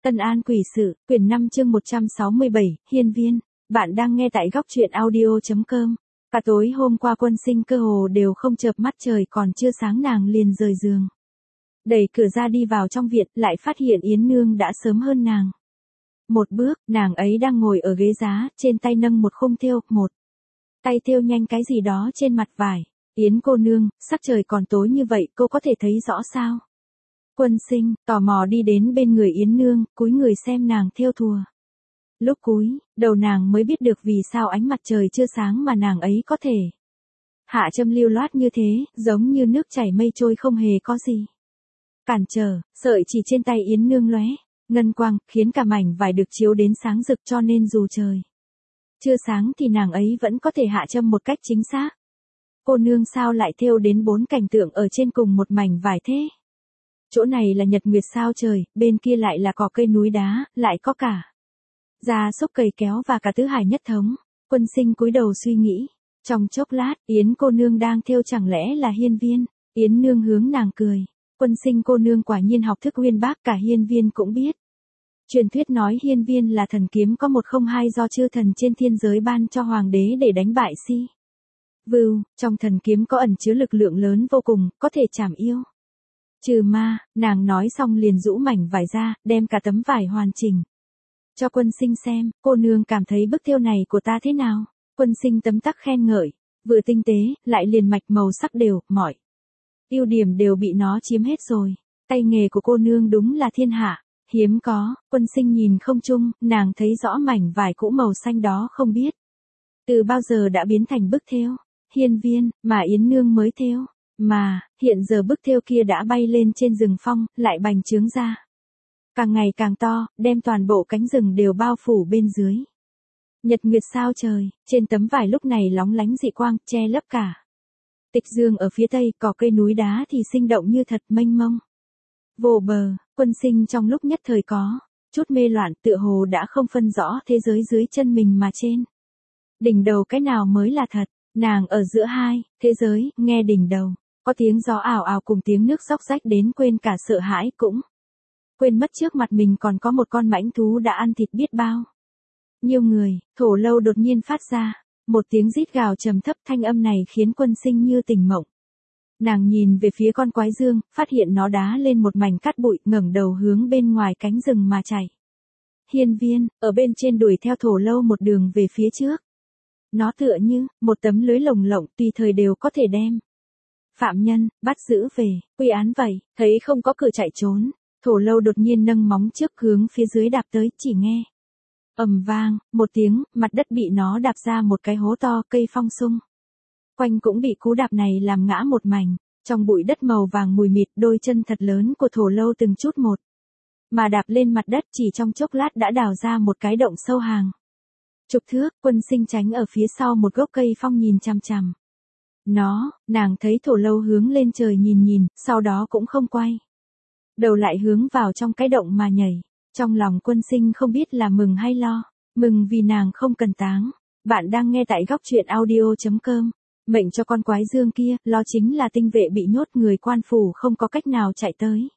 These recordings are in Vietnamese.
Tân An Quỷ Sự, quyển 5 chương 167, Hiên Viên. Bạn đang nghe tại góc truyện audio.com. Cả tối hôm qua Quân Sinh cơ hồ đều không chợp mắt, trời còn chưa sáng nàng liền rời giường. Đẩy cửa ra đi vào trong viện, lại phát hiện Yến Nương đã sớm hơn nàng. Một bước, nàng ấy đang ngồi ở ghế giá, trên tay nâng một khung thêu, một tay thêu nhanh cái gì đó trên mặt vải. Yến cô nương, sắc trời còn tối như vậy, cô có thể thấy rõ sao? Quân Sinh tò mò đi đến bên người Yến Nương, cúi người xem nàng thêu thùa. Lúc cúi đầu nàng mới biết được vì sao ánh mặt trời chưa sáng mà nàng ấy có thể hạ châm lưu loát như thế, giống như nước chảy mây trôi không hề có gì cản trở. Sợi chỉ trên tay Yến Nương lóe ngân quang, khiến cả mảnh vải được chiếu đến sáng rực, cho nên dù trời chưa sáng thì nàng ấy vẫn có thể hạ châm một cách chính xác. Cô nương sao lại thêu đến 4 cảnh tượng ở trên cùng một mảnh vải thế? Chỗ này là nhật nguyệt sao trời, bên kia lại là cỏ cây núi đá, lại có cả gia súc cày kéo và cả tứ hải nhất thống. Quân Sinh cúi đầu suy nghĩ. Trong chốc lát, Yến cô nương đang thêu chẳng lẽ là Hiên Viên? Yến Nương hướng nàng cười. Quân Sinh cô nương quả nhiên học thức uyên bác, cả Hiên Viên cũng biết. Truyền thuyết nói Hiên Viên là thần kiếm có 102 do chư thần trên thiên giới ban cho hoàng đế để đánh bại Si Vưu. Trong thần kiếm có ẩn chứa lực lượng lớn vô cùng, có thể chảm yêu trừ ma. Nàng nói xong liền rũ mảnh vải ra, đem cả tấm vải hoàn chỉnh cho Quân Sinh xem. Cô nương cảm thấy bức thêu này của ta thế nào? Quân Sinh tấm tắc khen ngợi, vừa tinh tế, lại liền mạch màu sắc đều, mọi ưu điểm đều bị nó chiếm hết rồi. Tay nghề của cô nương đúng là thiên hạ hiếm có. Quân Sinh nhìn không chung, nàng thấy rõ mảnh vải cũ màu xanh đó không biết từ bao giờ đã biến thành bức thêu Hiên Viên mà Yến Nương mới thêu. Mà, hiện giờ bức thêu kia đã bay lên trên rừng phong, lại bành trướng ra càng ngày càng to, đem toàn bộ cánh rừng đều bao phủ bên dưới. Nhật nguyệt sao trời, trên tấm vải lúc này lóng lánh dị quang, che lấp cả tịch dương ở phía tây, cỏ cây núi đá thì sinh động như thật, mênh mông vô bờ. Quân Sinh trong lúc nhất thời có chút mê loạn, tựa hồ đã không phân rõ thế giới dưới chân mình mà trên đỉnh đầu cái nào mới là thật. Nàng ở giữa hai thế giới, nghe đỉnh đầu có tiếng gió ào ào cùng tiếng nước róc rách đến quên cả sợ hãi, cũng quên mất trước mặt mình còn có một con mãnh thú đã ăn thịt biết bao nhiêu người. Thổ Lâu đột nhiên phát ra một tiếng rít gào trầm thấp, thanh âm này khiến Quân Sinh như tỉnh mộng. Nàng nhìn về phía con quái dương, phát hiện nó đá lên một mảnh cát bụi, ngẩng đầu hướng bên ngoài cánh rừng mà chạy. Hiên Viên ở bên trên đuổi theo Thổ Lâu một đường về phía trước. Nó tựa như một tấm lưới lồng lộng, tùy thời đều có thể đem phạm nhân bắt giữ về quy án vậy. Thấy không có cửa chạy trốn, Thổ Lâu đột nhiên nâng móng trước hướng phía dưới đạp tới, chỉ nghe ầm vang một tiếng, mặt đất bị nó đạp ra một cái hố to, cây phong sung quanh cũng bị cú đạp này làm ngã một mảnh. Trong bụi đất màu vàng mùi mịt, đôi chân thật lớn của Thổ Lâu từng chút một mà đạp lên mặt đất, chỉ trong chốc lát đã đào ra một cái động sâu hàng chục thước. Quân Sinh tránh ở phía sau một gốc cây phong nhìn chằm chằm nó. Nàng thấy Thổ Lâu hướng lên trời nhìn nhìn, sau đó cũng không quay đầu lại hướng vào trong cái động mà nhảy. Trong lòng Quân Sinh không biết là mừng hay lo. Mừng vì nàng không cần táng. Bạn đang nghe tại góc truyện audio.com. Mệnh cho con quái dương kia, lo chính là tinh vệ bị nhốt, người quan phủ không có cách nào chạy tới.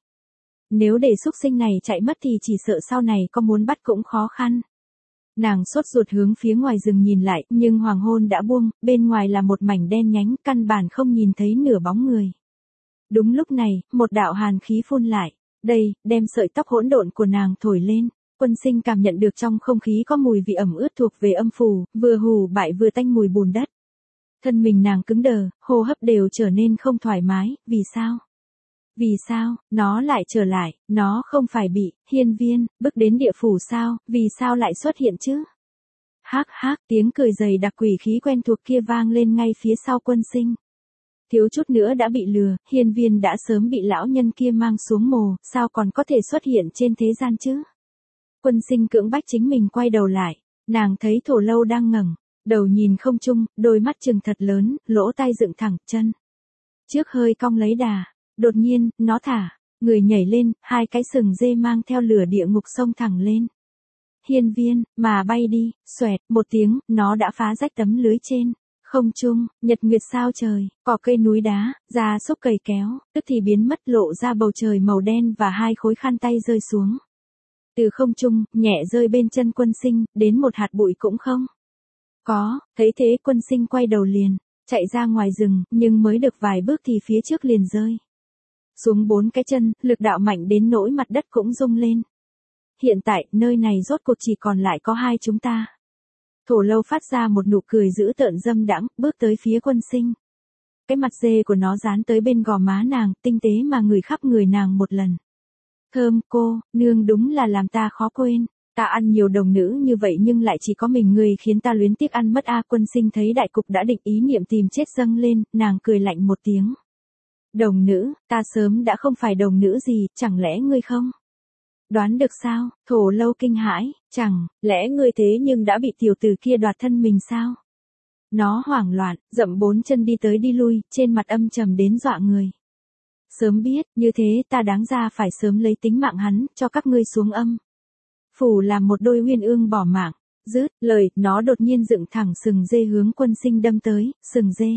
Nếu để xúc sinh này chạy mất thì chỉ sợ sau này có muốn bắt cũng khó khăn. Nàng sốt ruột hướng phía ngoài rừng nhìn lại, nhưng hoàng hôn đã buông, bên ngoài là một mảnh đen nhánh, căn bản không nhìn thấy nửa bóng người. Đúng lúc này, một đạo hàn khí phun lại, đây, đem sợi tóc hỗn độn của nàng thổi lên. Quân Sinh cảm nhận được trong không khí có mùi vị ẩm ướt thuộc về âm phủ, vừa hù bại vừa tanh mùi bùn đất. Thân mình nàng cứng đờ, hô hấp đều trở nên không thoải mái. Vì sao? Vì sao, nó lại trở lại? Nó không phải bị Hiên Viên bước đến địa phủ sao? Vì sao lại xuất hiện chứ? Hác hác, tiếng cười dày đặc quỷ khí quen thuộc kia vang lên ngay phía sau Quân Sinh. Thiếu chút nữa đã bị lừa, Hiên Viên đã sớm bị lão nhân kia mang xuống mồ, sao còn có thể xuất hiện trên thế gian chứ? Quân Sinh cưỡng bách chính mình quay đầu lại, nàng thấy Thổ Lâu đang ngẩng đầu nhìn không trung, đôi mắt trừng thật lớn, lỗ tai dựng thẳng, chân trước hơi cong lấy đà. Đột nhiên, nó thả người nhảy lên, hai cái sừng dê mang theo lửa địa ngục xông thẳng lên Hiên Viên, mà bay đi. Xoẹt một tiếng, nó đã phá rách tấm lưới trên không trung. Nhật nguyệt sao trời, cỏ cây núi đá, gia súc cày kéo, tức thì biến mất, lộ ra bầu trời màu đen và hai khối khăn tay rơi xuống. Từ không trung, nhẹ rơi bên chân Quân Sinh, đến một hạt bụi cũng không. Có, thấy thế Quân Sinh quay đầu liền, chạy ra ngoài rừng, nhưng mới được vài bước thì phía trước liền rơi xuống 4 cái chân, lực đạo mạnh đến nỗi mặt đất cũng rung lên. Hiện tại, nơi này rốt cuộc chỉ còn lại có hai chúng ta. Thổ Lâu phát ra một nụ cười dữ tợn dâm đãng, bước tới phía Quân Sinh. Cái mặt dê của nó dán tới bên gò má nàng, tinh tế mà ngửi khắp người nàng một lần. Thơm, cô, nương đúng là làm ta khó quên. Ta ăn nhiều đồng nữ như vậy nhưng lại chỉ có mình người khiến ta luyến tiếc ăn mất a. Quân Sinh thấy đại cục đã định, ý niệm tìm chết dâng lên, nàng cười lạnh một tiếng. Đồng nữ, ta sớm đã không phải đồng nữ gì, chẳng lẽ ngươi không đoán được sao? Thổ Lâu kinh hãi, chẳng lẽ ngươi thế nhưng đã bị tiểu tử kia đoạt thân mình sao? Nó hoảng loạn, dậm 4 chân đi tới đi lui, trên mặt âm trầm đến dọa người. Sớm biết, như thế ta đáng ra phải sớm lấy tính mạng hắn, cho các ngươi xuống âm phủ làm một đôi uyên ương bỏ mạng. Dứt lời, nó đột nhiên dựng thẳng sừng dê hướng Quân Sinh đâm tới, sừng dê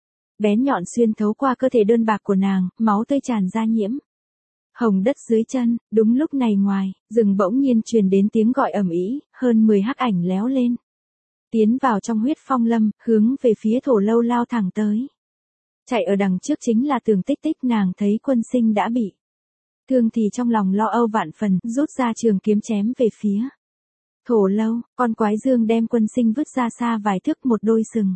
bén nhọn xuyên thấu qua cơ thể đơn bạc của nàng, máu tươi tràn ra nhiễm hồng đất dưới chân. Đúng lúc này ngoài rừng bỗng nhiên truyền đến tiếng gọi ầm ĩ, hơn 10 hắc ảnh léo lên, tiến vào trong huyết phong lâm, hướng về phía Thổ Lâu lao thẳng tới. Chạy ở đằng trước chính là Tường Tích Tích. Nàng thấy Quân Sinh đã bị thương thì trong lòng lo âu vạn phần, rút ra trường kiếm chém về phía Thổ Lâu. Con quái dương đem Quân Sinh vứt ra xa vài thước, một đôi sừng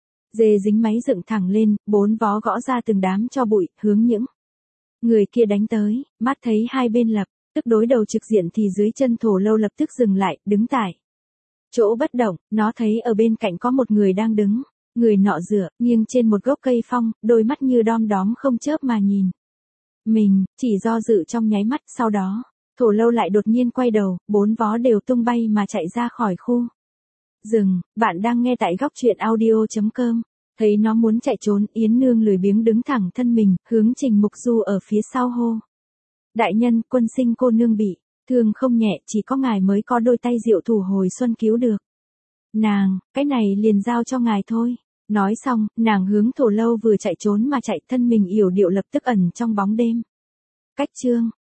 dê dính máy dựng thẳng lên, 4 vó gõ ra từng đám cho bụi, hướng những người kia đánh tới. Mắt thấy hai bên lập tức đối đầu trực diện thì dưới chân Thổ Lâu lập tức dừng lại, đứng tại chỗ bất động. Nó thấy ở bên cạnh có một người đang đứng, người nọ dựa nghiêng trên một gốc cây phong, đôi mắt như đom đóm không chớp mà nhìn mình. Chỉ do dự trong nháy mắt, sau đó Thổ Lâu lại đột nhiên quay đầu, 4 vó đều tung bay mà chạy ra khỏi khu rừng. Bạn đang nghe tại góc truyện audio.com. Thấy nó muốn chạy trốn, Yến Nương lười biếng đứng thẳng thân mình, hướng Trình Mục Du ở phía sau hô. Đại nhân, Quân Sinh cô nương bị thương không nhẹ, chỉ có ngài mới có đôi tay diệu thủ hồi xuân cứu được nàng, cái này liền giao cho ngài thôi. Nói xong, nàng hướng Thổ Lâu vừa chạy trốn mà chạy, thân mình yểu điệu lập tức ẩn trong bóng đêm. Cách chương